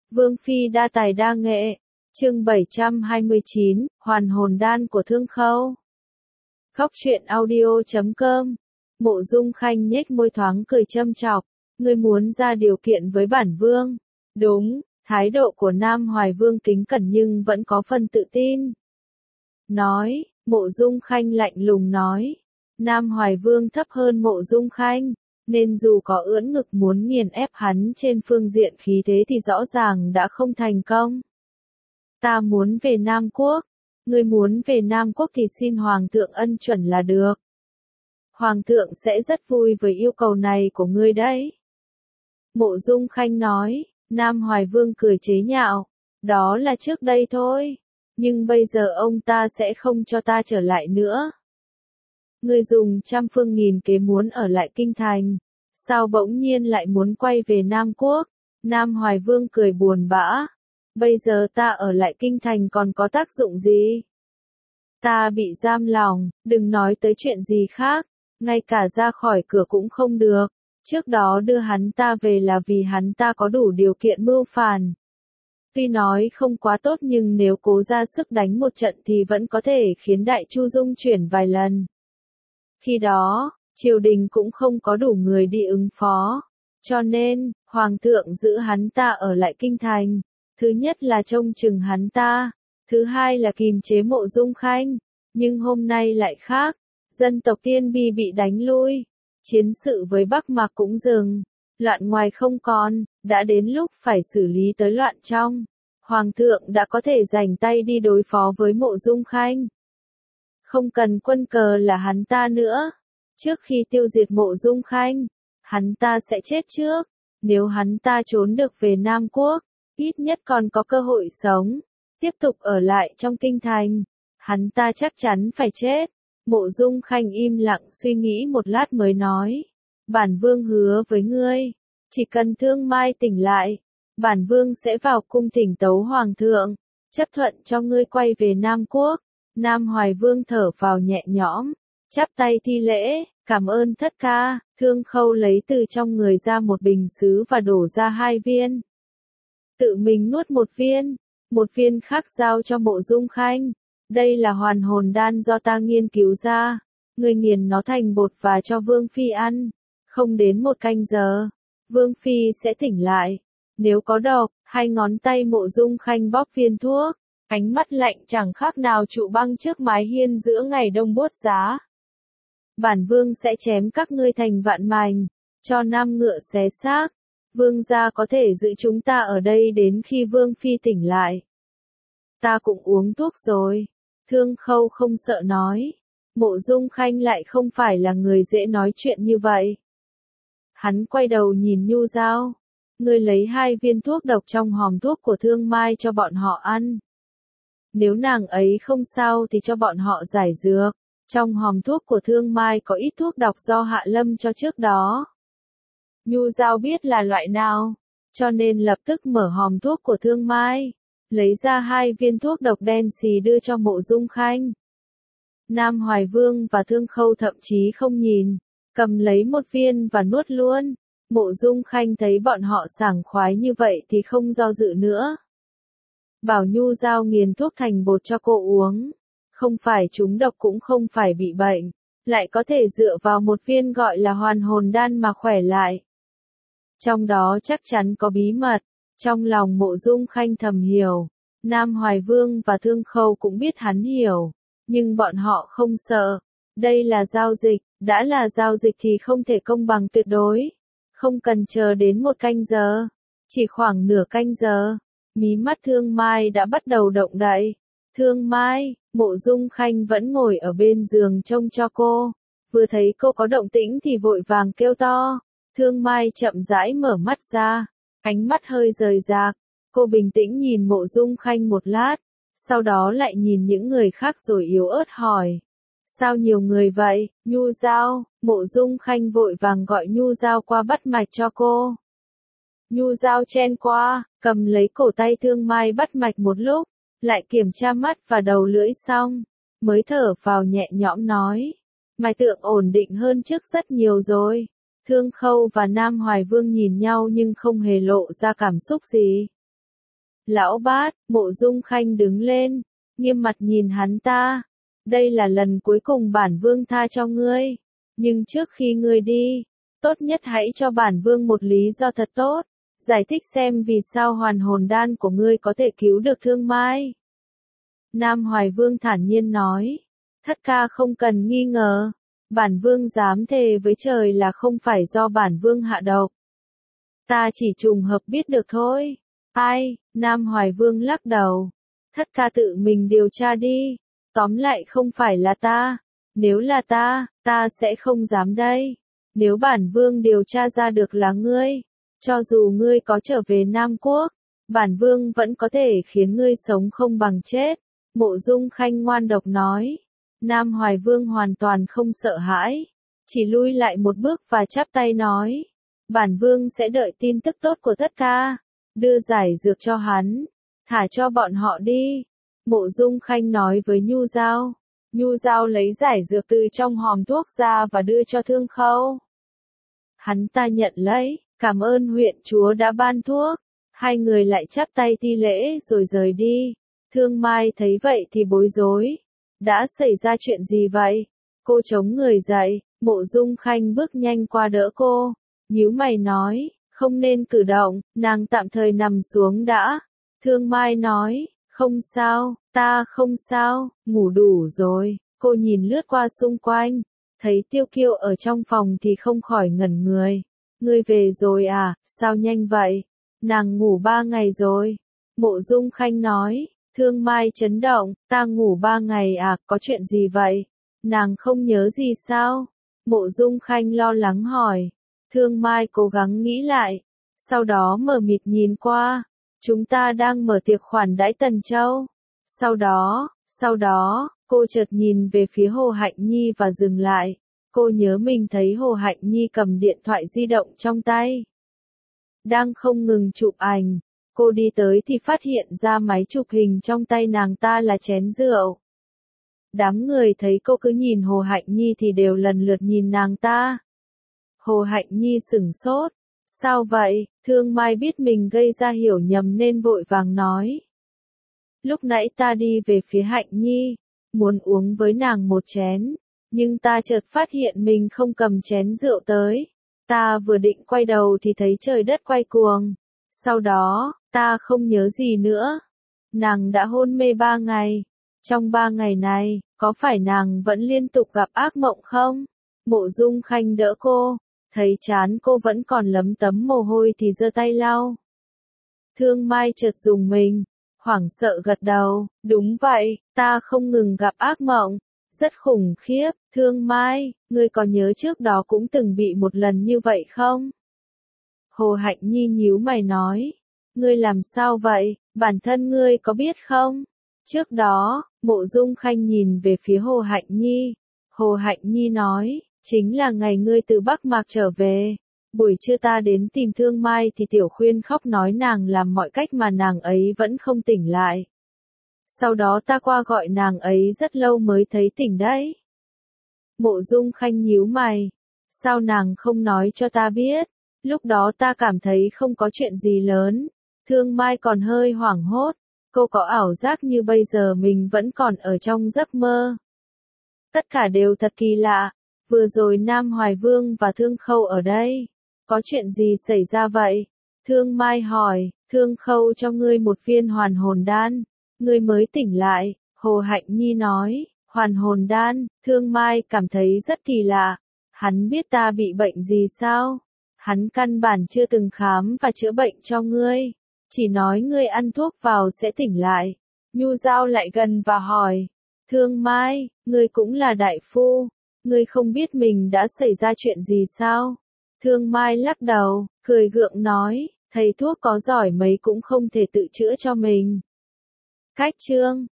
Vương phi đa tài đa nghệ. Chương 729, Hoàn hồn đan của Thương Khâu. Khóc chuyện audio.com. Mộ Dung Khanh nhếch môi thoáng cười châm chọc, ngươi muốn ra điều kiện với bản vương. Đúng, thái độ của Nam Hoài Vương kính cẩn nhưng vẫn có phần tự tin. Nói, Mộ Dung Khanh lạnh lùng nói. Nam Hoài Vương thấp hơn Mộ Dung Khanh, nên dù có ưỡn ngực muốn nghiền ép hắn trên phương diện khí thế thì rõ ràng đã không thành công. Ta muốn về Nam Quốc. Ngươi muốn về Nam Quốc thì xin Hoàng thượng ân chuẩn là được. Hoàng thượng sẽ rất vui với yêu cầu này của ngươi đấy. Mộ Dung Khanh nói. Nam Hoài Vương cười chế nhạo. Đó là trước đây thôi. Nhưng bây giờ ông ta sẽ không cho ta trở lại nữa. Ngươi dùng trăm phương nghìn kế muốn ở lại kinh thành. Sao bỗng nhiên lại muốn quay về Nam Quốc? Nam Hoài Vương cười buồn bã. Bây giờ ta ở lại kinh thành còn có tác dụng gì? Ta bị giam lòng, đừng nói tới chuyện gì khác. Ngay cả ra khỏi cửa cũng không được. Trước đó đưa hắn ta về là vì hắn ta có đủ điều kiện mưu phản. Tuy nói không quá tốt nhưng nếu cố ra sức đánh một trận thì vẫn có thể khiến Đại Chu dung chuyển vài lần. Khi đó, triều đình cũng không có đủ người đi ứng phó. Cho nên, Hoàng thượng giữ hắn ta ở lại kinh thành. Thứ nhất là trông chừng hắn ta. Thứ hai là kìm chế Mộ Dung Khanh. Nhưng hôm nay lại khác. Dân tộc Tiên Bi bị đánh lui. Chiến sự với Bắc Mạc cũng dừng. Loạn ngoài không còn, đã đến lúc phải xử lý tới loạn trong. Hoàng thượng đã có thể rảnh tay đi đối phó với Mộ Dung Khanh. Không cần quân cờ là hắn ta nữa. Trước khi tiêu diệt Mộ Dung Khanh, hắn ta sẽ chết trước. Nếu hắn ta trốn được về Nam Quốc, ít nhất còn có cơ hội sống. Tiếp tục ở lại trong kinh thành, hắn ta chắc chắn phải chết. Mộ Dung Khanh im lặng suy nghĩ một lát mới nói. Bản vương hứa với ngươi, chỉ cần Thương Mai tỉnh lại, bản vương sẽ vào cung thỉnh tấu Hoàng thượng, chấp thuận cho ngươi quay về Nam Quốc. Nam Hoài Vương thở vào nhẹ nhõm, chắp tay thi lễ, cảm ơn thất ca. Thương Khâu lấy từ trong người ra một bình sứ và đổ ra 2 viên. Tự mình nuốt một viên khác giao cho Mộ Dung Khanh. Đây là hoàn hồn đan do ta nghiên cứu ra. Ngươi nghiền nó thành bột và cho Vương Phi ăn. Không đến 1 canh giờ, Vương Phi sẽ tỉnh lại. Nếu có độc, 2 ngón tay Mộ Dung Khanh bóp viên thuốc. Ánh mắt lạnh chẳng khác nào trụ băng trước mái hiên giữa ngày đông buốt giá. Bản vương sẽ chém các ngươi thành vạn mảnh, cho Nam ngựa xé xác. Vương gia có thể giữ chúng ta ở đây đến khi Vương Phi tỉnh lại. Ta cũng uống thuốc rồi. Thương Khâu không sợ nói. Mộ Dung Khanh lại không phải là người dễ nói chuyện như vậy. Hắn quay đầu nhìn Nhu Giao. Ngươi lấy 2 viên thuốc độc trong hòm thuốc của Thương Mai cho bọn họ ăn. Nếu nàng ấy không sao thì cho bọn họ giải dược. Trong hòm thuốc của Thương Mai có ít thuốc độc do Hạ Lâm cho trước đó. Nhu Giao biết là loại nào, cho nên lập tức mở hòm thuốc của Thương Mai, lấy ra 2 viên thuốc độc đen xì đưa cho Mộ Dung Khanh. Nam Hoài Vương và Thương Khâu thậm chí không nhìn, cầm lấy 1 viên và nuốt luôn. Mộ Dung Khanh thấy bọn họ sảng khoái như vậy thì không do dự nữa. Bảo Nhu Giao nghiền thuốc thành bột cho cô uống. Không phải trúng độc cũng không phải bị bệnh, lại có thể dựa vào 1 viên gọi là hoàn hồn đan mà khỏe lại. Trong đó chắc chắn có bí mật. Trong lòng Mộ Dung Khanh thầm hiểu. Nam Hoài Vương và Thương Khâu cũng biết hắn hiểu. Nhưng bọn họ không sợ. Đây là giao dịch, đã là giao dịch thì không thể công bằng tuyệt đối. Không cần chờ đến 1 canh giờ. Chỉ khoảng nửa canh giờ. Mí mắt Thương Mai đã bắt đầu động đậy. Thương Mai, Mộ Dung Khanh vẫn ngồi ở bên giường trông cho cô. Vừa thấy cô có động tĩnh thì vội vàng kêu to. Thương Mai chậm rãi mở mắt ra. Ánh mắt hơi rời rạc. Cô bình tĩnh nhìn Mộ Dung Khanh một lát. Sau đó lại nhìn những người khác rồi yếu ớt hỏi. Sao nhiều người vậy, Nhu Giao? Mộ Dung Khanh vội vàng gọi Nhu Giao qua bắt mạch cho cô. Nhu Giao chen qua, cầm lấy cổ tay Thương Mai bắt mạch một lúc. Lại kiểm tra mắt và đầu lưỡi xong, mới thở vào nhẹ nhõm nói. Mạch tượng ổn định hơn trước rất nhiều rồi. Thương Khâu và Nam Hoài Vương nhìn nhau nhưng không hề lộ ra cảm xúc gì. Lão Bát, Mộ Dung Khanh đứng lên, nghiêm mặt nhìn hắn ta. Đây là lần cuối cùng bản vương tha cho ngươi. Nhưng trước khi ngươi đi, tốt nhất hãy cho bản vương một lý do thật tốt. Giải thích xem vì sao hoàn hồn đan của ngươi có thể cứu được Thương Mai. Nam Hoài Vương thản nhiên nói. Thất ca không cần nghi ngờ. Bản vương dám thề với trời là không phải do bản vương hạ độc. Ta chỉ trùng hợp biết được thôi. Ai, Nam Hoài Vương lắc đầu. Thất ca tự mình điều tra đi. Tóm lại không phải là ta. Nếu là ta sẽ không dám đây. Nếu bản vương điều tra ra được là ngươi, cho dù ngươi có trở về Nam Quốc, bản vương vẫn có thể khiến ngươi sống không bằng chết. Mộ Dung Khanh ngoan độc nói. Nam Hoài Vương hoàn toàn không sợ hãi, chỉ lui lại một bước và chắp tay nói. Bản vương sẽ đợi tin tức tốt của Thất ca, đưa giải dược cho hắn, thả cho bọn họ đi. Mộ Dung Khanh nói với Nhu Giao. Nhu Giao lấy giải dược từ trong hòm thuốc ra và đưa cho Thương Khâu. Hắn ta nhận lấy, cảm ơn huyện chúa đã ban thuốc. Hai người lại chắp tay thi lễ rồi rời đi. Thương Mai thấy vậy thì bối rối. Đã xảy ra chuyện gì vậy? Cô chống người dậy, Mộ Dung Khanh bước nhanh qua đỡ cô. Nhíu mày nói, không nên cử động, nàng tạm thời nằm xuống đã. Thương Mai nói, không sao, ta không sao, ngủ đủ rồi. Cô nhìn lướt qua xung quanh, thấy Tiêu Kiêu ở trong phòng thì không khỏi ngẩn người. Ngươi về rồi à, sao nhanh vậy? Nàng ngủ 3 ngày rồi. Mộ Dung Khanh nói. Thương Mai chấn động, ta ngủ 3 ngày à, có chuyện gì vậy? Nàng không nhớ gì sao? Mộ Dung Khanh lo lắng hỏi. Thương Mai cố gắng nghĩ lại, sau đó mờ mịt nhìn qua. Chúng ta đang mở tiệc khoản đãi Tần Châu. Sau đó, cô chợt nhìn về phía Hồ Hạnh Nhi và dừng lại. Cô nhớ mình thấy Hồ Hạnh Nhi cầm điện thoại di động trong tay, đang không ngừng chụp ảnh. Cô đi tới thì phát hiện ra máy chụp hình trong tay nàng ta là chén rượu. Đám người thấy cô cứ nhìn Hồ Hạnh Nhi thì đều lần lượt nhìn nàng ta. Hồ Hạnh Nhi sửng sốt. Sao vậy? Thương Mai biết mình gây ra hiểu nhầm nên vội vàng nói. Lúc nãy ta đi về phía Hạnh Nhi, muốn uống với nàng một chén, nhưng ta chợt phát hiện mình không cầm chén rượu tới. Ta vừa định quay đầu thì thấy trời đất quay cuồng. Sau đó, ta không nhớ gì nữa. Nàng đã hôn mê 3 ngày. Trong 3 ngày này, có phải nàng vẫn liên tục gặp ác mộng không? Mộ Dung Khanh đỡ cô, thấy trán cô vẫn còn lấm tấm mồ hôi thì giơ tay lau. Thương Mai chợt rùng mình, hoảng sợ gật đầu, đúng vậy, ta không ngừng gặp ác mộng, rất khủng khiếp. Thương Mai, ngươi có nhớ trước đó cũng từng bị một lần như vậy không? Hồ Hạnh Nhi nhíu mày nói, ngươi làm sao vậy, bản thân ngươi có biết không? Trước đó, Mộ Dung Khanh nhìn về phía Hồ Hạnh Nhi. Hồ Hạnh Nhi nói, chính là ngày ngươi từ Bắc Mạc trở về. Buổi trưa ta đến tìm Thương Mai thì Tiểu Khuyên khóc nói nàng làm mọi cách mà nàng ấy vẫn không tỉnh lại. Sau đó ta qua gọi nàng ấy rất lâu mới thấy tỉnh đấy. Mộ Dung Khanh nhíu mày. Sao nàng không nói cho ta biết? Lúc đó ta cảm thấy không có chuyện gì lớn. Thương Mai còn hơi hoảng hốt. Cô có ảo giác như bây giờ mình vẫn còn ở trong giấc mơ. Tất cả đều thật kỳ lạ. Vừa rồi Nam Hoài Vương và Thương Khâu ở đây. Có chuyện gì xảy ra vậy? Thương Mai hỏi, Thương Khâu cho ngươi một viên hoàn hồn đan. Ngươi mới tỉnh lại. Hồ Hạnh Nhi nói, hoàn hồn đan. Thương Mai cảm thấy rất kỳ lạ. Hắn biết ta bị bệnh gì sao? Hắn căn bản chưa từng khám và chữa bệnh cho ngươi. Chỉ nói ngươi ăn thuốc vào sẽ tỉnh lại. Nhu Giao lại gần và hỏi. Thương Mai, ngươi cũng là đại phu. Ngươi không biết mình đã xảy ra chuyện gì sao? Thương Mai lắc đầu, cười gượng nói. Thầy thuốc có giỏi mấy cũng không thể tự chữa cho mình. Cách chương